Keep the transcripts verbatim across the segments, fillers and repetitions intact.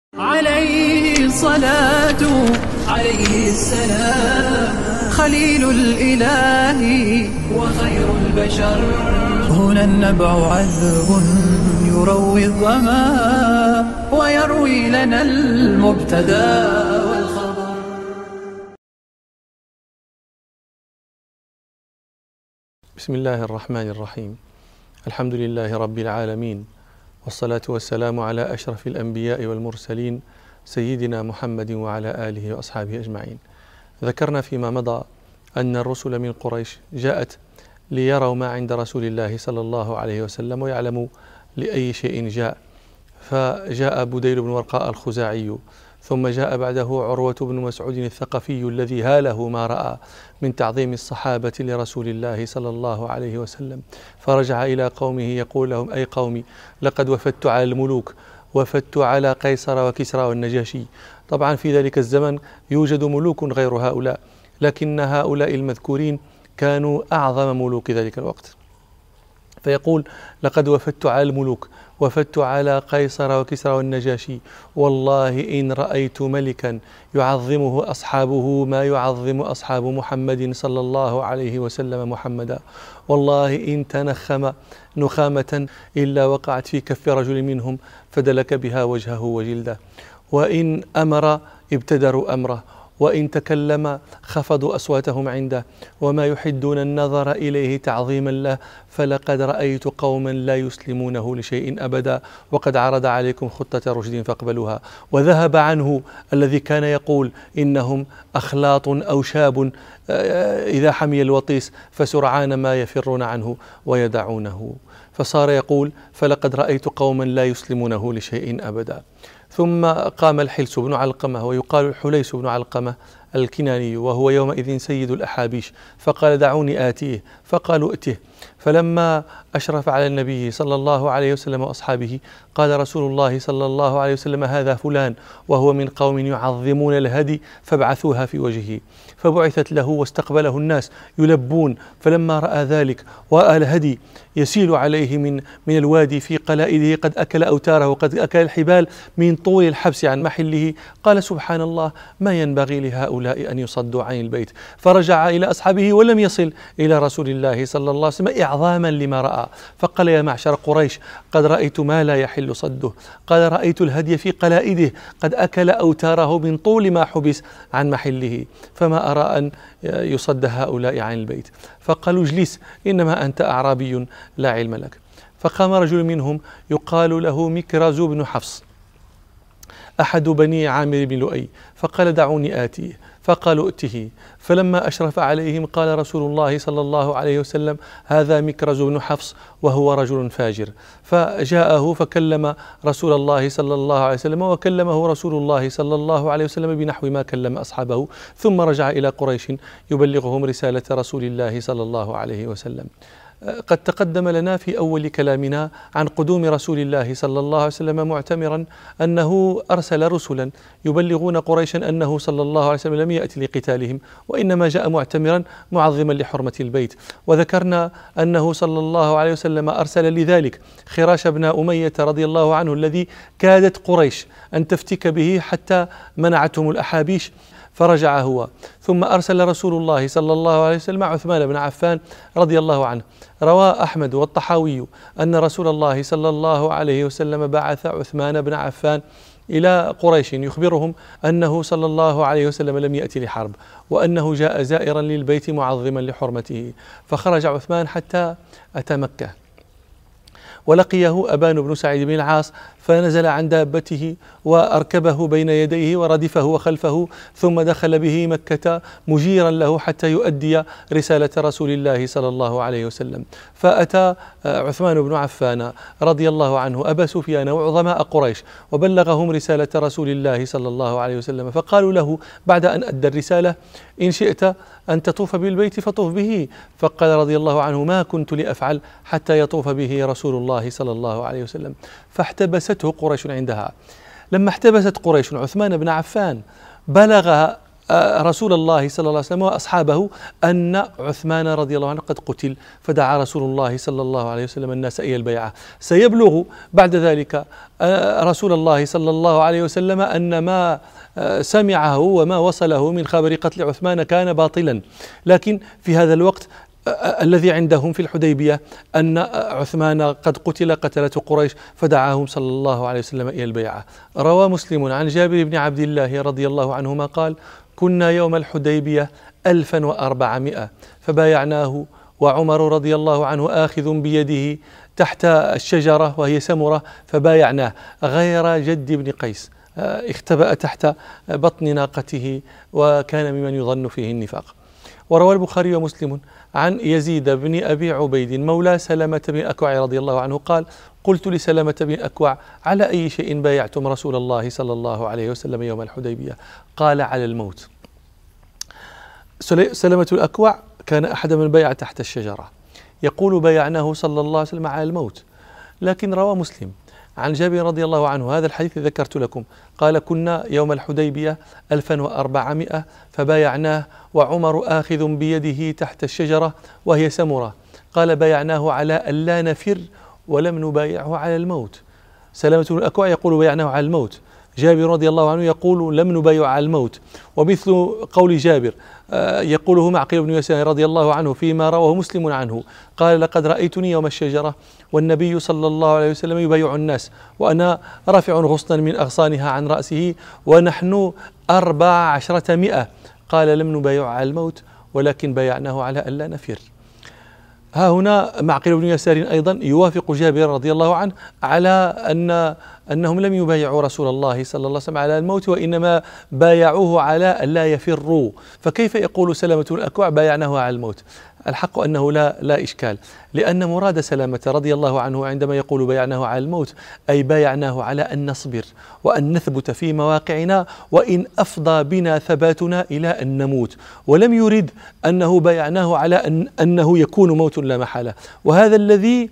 عليه الصلاة عليه السلام، خليل الإله وخير البشر. هنا النبع عذب يروي الظما ويروي لنا المبتدى والخبر. بسم الله الرحمن الرحيم. الحمد لله رب العالمين، والصلاة والسلام على أشرف الأنبياء والمرسلين سيدنا محمد وعلى آله وأصحابه أجمعين. ذكرنا فيما مضى أن الرسل من قريش جاءت ليروا ما عند رسول الله صلى الله عليه وسلم ويعلموا لأي شيء جاء، فجاء بديل بن ورقاء الخزاعي، ثم جاء بعده عروة بن مسعود الثقفي الذي هاله ما رأى من تعظيم الصحابة لرسول الله صلى الله عليه وسلم، فرجع إلى قومه يقول لهم: أي قومي، لقد وفدت على الملوك، وفدت على قيصر وكسرى والنجاشي. طبعا في ذلك الزمن يوجد ملوك غير هؤلاء، لكن هؤلاء المذكورين كانوا أعظم ملوك ذلك الوقت. فيقول: لقد وفدت على الملوك، وفدت على قيصر وكسرى والنجاشي، والله إن رأيت ملكا يعظمه أصحابه ما يعظم أصحاب محمد صلى الله عليه وسلم محمدا، والله إن تنخم نخامة إلا وقعت في كف رجل منهم فدلك بها وجهه وجلده، وإن أمر ابتدروا أمره، وإن تكلم خفضوا أصواتهم عنده، وما يحدون النظر إليه تعظيما له، فلقد رأيت قوما لا يسلمونه لشيء أبدا، وقد عرض عليكم خطة رشد فاقبلوها. وذهب عنه الذي كان يقول إنهم أخلاط أو شاب إذا حمي الوطيس فسرعان ما يفرون عنه ويدعونه، فصار يقول: فلقد رأيت قوما لا يسلمونه لشيء أبدا. ثم قام الحلس بن علقمة، ويقال الحليس بن علقمة الكناني، وهو يومئذ سيد الأحابيش، فقال: دعوني آتيه، فقالوا: ائته. فلما أشرف على النبي صلى الله عليه وسلم وأصحابه قال رسول الله صلى الله عليه وسلم: هذا فلان، وهو من قوم يعظمون الهدي فابعثوها في وجهه. فبعثت له واستقبله الناس يلبون، فلما رأى ذلك ورأى الهدي يسيل عليه من من الوادي في قلائده، قد أكل أوتاره وقد أكل الحبال من طول الحبس عن محله، قال: سبحان الله، ما ينبغي لهؤلاء أن يصدوا عن البيت. فرجع إلى أصحابه ولم يصل إلى رسول الله صلى الله عليه وسلم إعظاما لما رأى، فقال: يا معشر قريش، قد رأيت ما لا يحل صده، قال: رأيت الهدي في قلائده قد أكل أوتاره من طول ما حبس عن محله، فما أرى أن يصد هؤلاء عن البيت. فقالوا: اجلس، إنما أنت أعرابي لا علم لك. فقام رجل منهم يقال له مكرز بن حفص أحد بني عامر بن لؤي، فقال: دعوني آتيه، فقالوا: ائته. فلما أشرف عليهم قال رسول الله صلى الله عليه وسلم: هذا مكرز بن حفص وهو رجل فاجر. فجاءه فكلم رسول الله صلى الله عليه وسلم، وكلمه رسول الله صلى الله عليه وسلم بنحو ما كلم أصحابه، ثم رجع إلى قريش يبلغهم رسالة رسول الله صلى الله عليه وسلم. قد تقدم لنا في أول كلامنا عن قدوم رسول الله صلى الله عليه وسلم معتمرا أنه أرسل رسلا يبلغون قريشا أنه صلى الله عليه وسلم لم يأتي لقتالهم، وإنما جاء معتمرا معظما لحرمة البيت. وذكرنا أنه صلى الله عليه وسلم أرسل لذلك خراش بن أمية رضي الله عنه الذي كادت قريش أن تفتك به حتى منعتهم الأحابيش، فرجع هو. ثم أرسل رسول الله صلى الله عليه وسلم عثمان بن عفان رضي الله عنه. روى أحمد والطحاوي أن رسول الله صلى الله عليه وسلم بعث عثمان بن عفان إلى قريش يخبرهم أنه صلى الله عليه وسلم لم يأتي لحرب، وأنه جاء زائرا للبيت معظما لحرمته. فخرج عثمان حتى أتى مكة، ولقيه أبان بن سعيد بن العاص، فنزل عن دابته وأركبه بين يديه وردفه وخلفه، ثم دخل به مكة مجيرا له حتى يؤدي رسالة رسول الله صلى الله عليه وسلم. فأتى عثمان بن عفان رضي الله عنه أبا سفيان وعظماء قريش وبلغهم رسالة رسول الله صلى الله عليه وسلم، فقالوا له بعد أن أدى الرسالة: إن شئت أن تطوف بالبيت فطوف به. فقال رضي الله عنه: ما كنت لأفعل حتى يطوف به رسول الله صلى الله عليه وسلم. فاحتبسته قريش عندها. لما احتبست قريش عثمان بن عفان بلغ رسول الله صلى الله عليه وسلم وأصحابه أن عثمان رضي الله عنه قد قتل، فدعا رسول الله صلى الله عليه وسلم الناس إلى البيعة. سيبلغ بعد ذلك رسول الله صلى الله عليه وسلم أن ما سمعه وما وصله من خبر قتل عثمان كان باطلا، لكن في هذا الوقت الذي عندهم في الحديبية أن عثمان قد قتل قتلته قريش، فدعاهم صلى الله عليه وسلم إلى البيعة. روى مسلم عن جابر بن عبد الله رضي الله عنهما قال: كنا يوم الحديبية ألفا وأربعمائة فبايعناه وعمر رضي الله عنه آخذ بيده تحت الشجرة وهي سمرة، فبايعناه غير جد بن قيس اختبأ تحت بطن ناقته وكان ممن يظن فيه النفاق. وروى البخاري ومسلم عن يزيد بن أبي عبيد مولى سلمة بن أكوع رضي الله عنه قال: قلت لسلمة بن أكوع: على أي شيء بايعتم رسول الله صلى الله عليه وسلم يوم الحديبية؟ قال: على الموت. سلمة الأكوع كان أحد من بايع تحت الشجرة، يقول: بايعناه صلى الله عليه وسلم على الموت. لكن روى مسلم عن جابر رضي الله عنه هذا الحديث ذكرت لكم، قال: كنا يوم الحديبية ألفا وأربعمائة فبايعناه وعمر آخذ بيده تحت الشجرة وهي سمرة. قال: بايعناه على ألا نفر ولم نبايعه على الموت. سلمة الأكوع يقول: بايعناه على الموت. جابر رضي الله عنه يقول: لم نبايع على الموت. ومثل قول جابر يقوله معقل بن يسار رضي الله عنه فيما رواه مسلم عنه، قال: لقد رأيتني يوم الشجرة والنبي صلى الله عليه وسلم يبايع الناس وأنا رافع غصنا من أغصانها عن رأسه ونحن أربع عشرة مئة. قال: لم نبايع على الموت ولكن بايعناه على ألا نفر. ها هنا معقل بن يسار أيضا يوافق جابر رضي الله عنه على أن أنهم لم يبايعوا رسول الله صلى الله عليه وسلم على الموت، وإنما بايعوه على ألا يفروا. فكيف يقول سلمة الأكوع بايعناه على الموت؟ الحق أنه لا لا إشكال، لأن مراد سلامة رضي الله عنه عندما يقول بايعناه على الموت أي بايعناه على أن نصبر وأن نثبت في مواقعنا وإن أفضى بنا ثباتنا إلى أن نموت، ولم يرد أنه بايعناه على أن أنه يكون موت لا محالة. وهذا الذي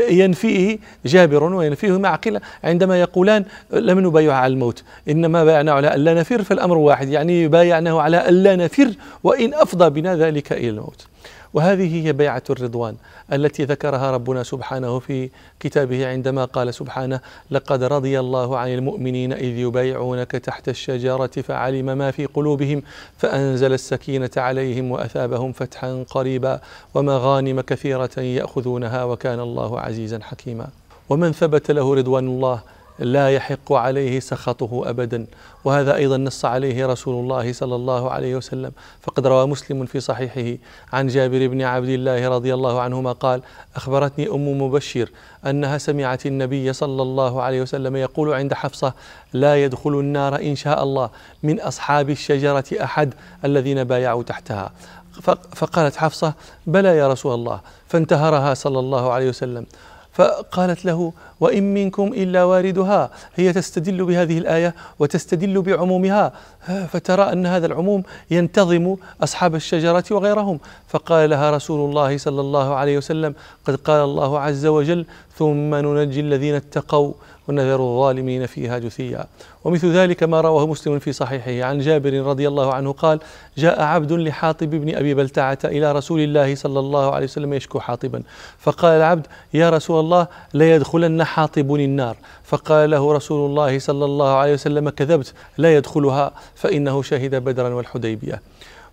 ينفيه جابر وينفيه معقل عندما يقولان لم نبايع على الموت، إنما بايعناه على ألا نفر، فالأمر واحد، يعني بايعناه على ألا نفر وإن أفضى بنا ذلك إلى الموت. وهذه هي بيعة الرضوان التي ذكرها ربنا سبحانه في كتابه عندما قال سبحانه: لقد رضي الله عن المؤمنين إذ يبايعونك تحت الشجرة فعلم ما في قلوبهم فأنزل السكينة عليهم وأثابهم فتحا قريبا ومغانم كثيرة يأخذونها وكان الله عزيزا حكيما. ومن ثبت له رضوان الله لا يحق عليه سخطه أبدا، وهذا أيضا نص عليه رسول الله صلى الله عليه وسلم، فقد روى مسلم في صحيحه عن جابر بن عبد الله رضي الله عنهما قال: أخبرتني أم مبشر أنها سمعت النبي صلى الله عليه وسلم يقول عند حفصة: لا يدخل النار إن شاء الله من أصحاب الشجرة أحد الذين بايعوا تحتها. فقالت حفصة: بلى يا رسول الله، فانتهرها صلى الله عليه وسلم، فقالت له: وإن منكم إلا واردها. هي تستدل بهذه الآية وتستدل بعمومها، فترى أن هذا العموم ينتظم أصحاب الشجرة وغيرهم. فقال لها رسول الله صلى الله عليه وسلم: قد قال الله عز وجل: ثم ننجي الذين اتقوا ونذر الظالمين فيها جثيا. ومثل ذلك ما رواه مسلم في صحيحه عن جابر رضي الله عنه قال: جاء عبد لحاطب بن أبي بلتعة إلى رسول الله صلى الله عليه وسلم يشكو حاطبا، فقال العبد: يا رسول الله، لا يدخلن حاطب النار. فقال له رسول الله صلى الله عليه وسلم: كذبت، لا يدخلها فإنه شهد بدرا والحديبية.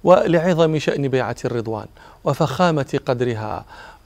ولعظم شأن بيعة الرضوان وفخامة قدرها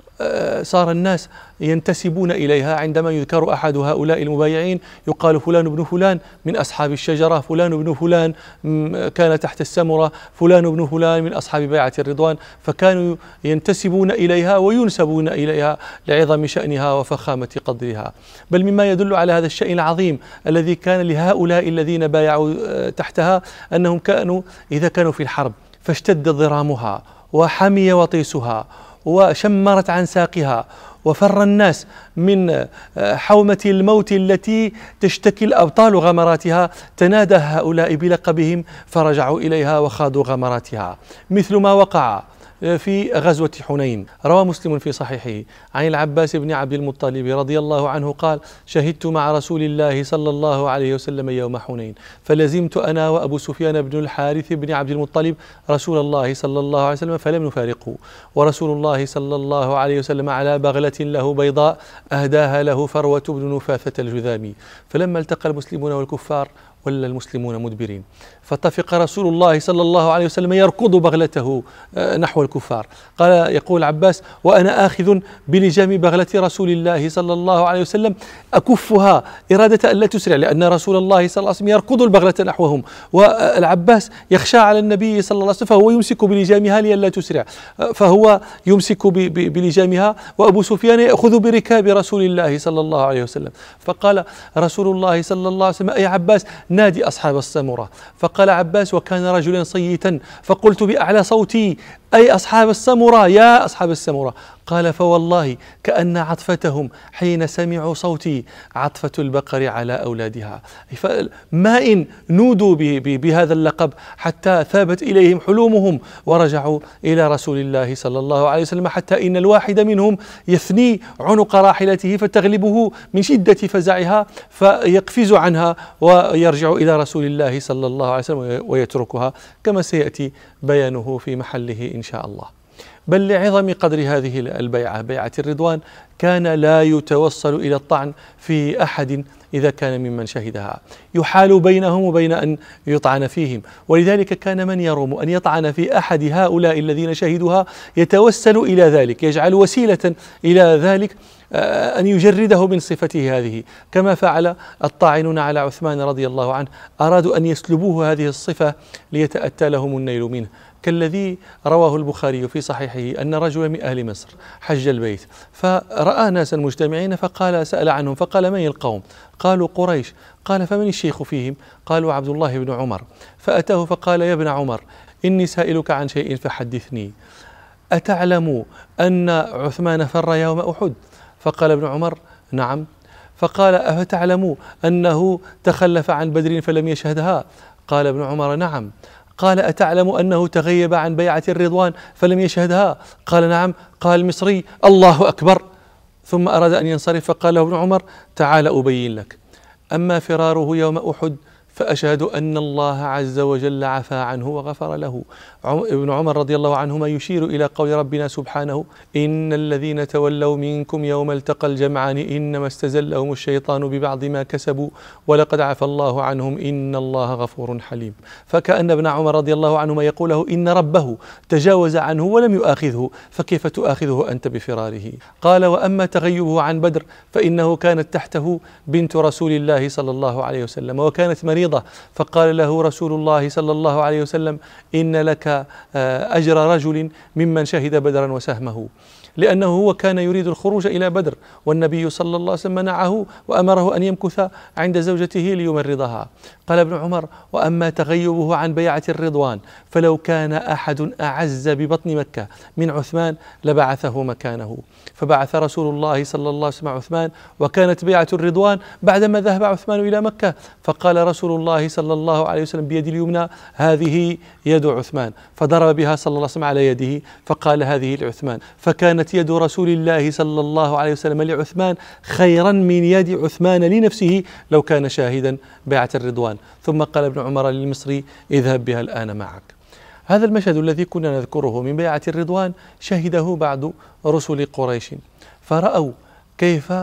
صار الناس ينتسبون إليها. عندما يذكر أحد هؤلاء المبايعين يقال: فلان بن فلان من أصحاب الشجرة، فلان بن فلان كان تحت السمرة، فلان بن فلان من أصحاب بيعة الرضوان. فكانوا ينتسبون إليها وينسبون إليها لعظم شأنها وفخامة قدرها. بل مما يدل على هذا الشأن العظيم الذي كان لهؤلاء الذين بايعوا تحتها أنهم كانوا إذا كانوا في الحرب فاشتد ضرامها وحمي وطيسها وشمرت عن ساقها وفر الناس من حومة الموت التي تشتكي الأبطال غمراتها، تنادى هؤلاء بلقبهم فرجعوا إليها وخاضوا غمراتها، مثل ما وقع في غزوة حنين. روى مسلم في صحيحه عن العباس بن عبد المطلب رضي الله عنه قال: شهدت مع رسول الله صلى الله عليه وسلم يوم حنين، فلزمت أنا وأبو سفيان بن الحارث بن عبد المطلب رسول الله صلى الله عليه وسلم فلم نفارقه، ورسول الله صلى الله عليه وسلم على بغلة له بيضاء أهداها له فروة بن نفاثة الجذامي. فلما التقى المسلمون والكفار ولا المسلمون مدبرين، فطفق رسول الله صلى الله عليه وسلم يركض بغلته نحو الكفار. قال يقول عباس: وأنا آخذ بلجام بغلة رسول الله صلى الله عليه وسلم أكفها إرادة أن لا تسرع، لأن رسول الله صلى الله عليه وسلم يركض البغلة نحوهم، والعباس يخشى على النبي صلى الله عليه وسلم فهو يمسك بلجامها لئلا تسرع، فهو يمسك بلجامها، وأبو سفيان يأخذ بركاب رسول الله صلى الله عليه وسلم. فقال رسول الله صلى الله عليه وسلم: أي عباس نادي أصحاب السمرة. فقال عباس وكان رجلا صيتا، فقلت بأعلى صوتي: أي أصحاب السمرة، يا أصحاب السمرة. قال: فوالله كأن عطفتهم حين سمعوا صوتي عطفة البقر على أولادها. ما إن نودوا بهذا اللقب حتى ثابت إليهم حلومهم ورجعوا إلى رسول الله صلى الله عليه وسلم، حتى إن الواحد منهم يثني عنق راحلته فتغلبه من شدة فزعها فيقفز عنها ويرجع إلى رسول الله صلى الله عليه وسلم ويتركها، كما سيأتي بيانه في محله إن شاء الله. بل لعظم قدر هذه البيعة، بيعة الرضوان، كان لا يتوصل إلى الطعن في أحد إذا كان ممن شهدها، يحال بينهم وبين أن يطعن فيهم. ولذلك كان من يروم أن يطعن في أحد هؤلاء الذين شهدوها يتوسل إلى ذلك، يجعل وسيلة إلى ذلك أن يجرده من صفته هذه، كما فعل الطاعنون على عثمان رضي الله عنه، أرادوا أن يسلبوه هذه الصفة ليتأتى لهم النيل منه، كالذي رواه البخاري في صحيحه أن رجلا من أهل مصر حج البيت فرأى ناسا مجتمعين فقال سأل عنهم فقال: من القوم؟ قالوا: قريش. قال: فمن الشيخ فيهم؟ قالوا: عبد الله بن عمر. فأتاه فقال: يا ابن عمر، إني سائلك عن شيء فحدثني، أتعلم أن عثمان فر يوم أحد؟ فقال ابن عمر: نعم. فقال: أفتعلم أنه تخلف عن بدر فلم يشهدها؟ قال ابن عمر: نعم. قال: أتعلم أنه تغيب عن بيعة الرضوان فلم يشهدها؟ قال: نعم. قال المصري: الله أكبر. ثم أراد أن ينصرف فقال له ابن عمر: تعال أبين لك، أما فراره يوم أحد فأشهد أن الله عز وجل عفى عنه وغفر له. ابن عمر رضي الله عنهما يشير إلى قول ربنا سبحانه: إن الذين تولوا منكم يوم التقى الجمعان إنما استزلهم الشيطان ببعض ما كسبوا ولقد عفى الله عنهم إن الله غفور حليم. فكأن ابن عمر رضي الله عنهما يقول له: إن ربه تجاوز عنه ولم يؤاخذه، فكيف تؤاخذه أنت بفراره؟ قال: وأما تغيبه عن بدر فإنه كانت تحته بنت رسول الله صلى الله عليه وسلم وكانت مريضة، فقال له رسول الله صلى الله عليه وسلم: إن لك أجر رجل ممن شهد بدرا وسهمه، لأنه هو كان يريد الخروج إلى بدر والنبي صلى الله عليه وسلم منعه وأمره أن يمكث عند زوجته ليمرضها. قال ابن عمر: وأما تغيبه عن بيعة الرضوان فلو كان أحد أعز ببطن مكة من عثمان لبعثه مكانه. فبعث رسول الله صلى الله عليه وسلم عثمان، وكانت بيعة الرضوان بعدما ذهب عثمان إلى مكة، فقال رسول الله صلى الله عليه وسلم بيد اليمنى: هذه يد عثمان، فضرب بها صلى الله عليه وسلم على يده فقال: هذه لعثمان. فكانت يد رسول الله صلى الله عليه وسلم لعثمان خيرا من يد عثمان لنفسه لو كان شاهدا بيعة الرضوان. ثم قال ابن عمر للمصري: اذهب بها الآن معك. هذا المشهد الذي كنا نذكره من بيعة الرضوان شهده بعض رسل قريش، فرأوا كيف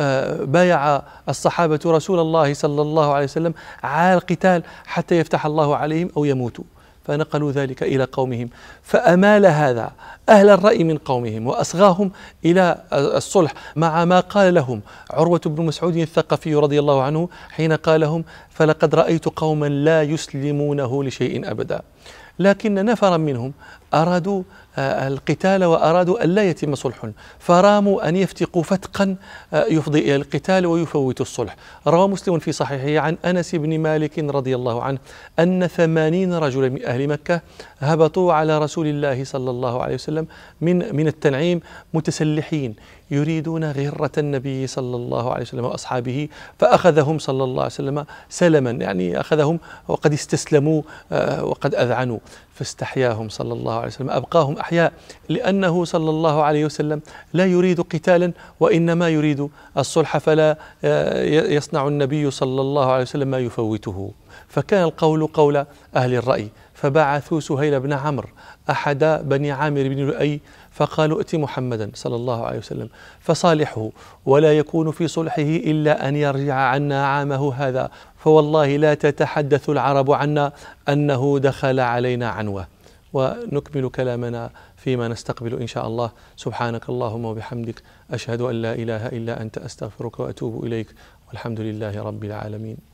بايع الصحابة رسول الله صلى الله عليه وسلم على القتال حتى يفتح الله عليهم أو يموتوا، فنقلوا ذلك إلى قومهم، فأمال هذا أهل الرأي من قومهم وأصغاهم إلى الصلح، مع ما قال لهم عروة بن مسعود الثقفي رضي الله عنه حين قال لهم: فلقد رأيت قوما لا يسلمونه لشيء أبدا. لكن نفرا منهم أرادوا القتال وأرادوا أن لا يتم صلح، فراموا أن يفتقوا فتقا يفضي إلى القتال ويفوت الصلح. روى مسلم في صحيحه عن أنس بن مالك رضي الله عنه أن ثمانين رجلا من أهل مكة هبطوا على رسول الله صلى الله عليه وسلم من من التنعيم متسلحين يريدون غرة النبي صلى الله عليه وسلم وأصحابه، فأخذهم صلى الله عليه وسلم سلما، يعني أخذهم وقد استسلموا وقد أذعنوا. فاستحياهم صلى الله عليه وسلم، أبقاهم أحياء، لأنه صلى الله عليه وسلم لا يريد قتالا وإنما يريد الصلح، فلا يصنع النبي صلى الله عليه وسلم ما يفوته. فكان القول قول أهل الرأي، فبعثوا سهيل بن عمرو أحد بني عامر بن لؤي فقالوا ائت محمدا صلى الله عليه وسلم فصالحه، ولا يكون في صلحه إلا أن يرجع عنا عامه هذا، فوالله لا تتحدث العرب عنا أنه دخل علينا عنوة. ونكمل كلامنا فيما نستقبل إن شاء الله. سبحانك اللهم وبحمدك، أشهد أن لا إله إلا أنت، أستغفرك وأتوب إليك، والحمد لله رب العالمين.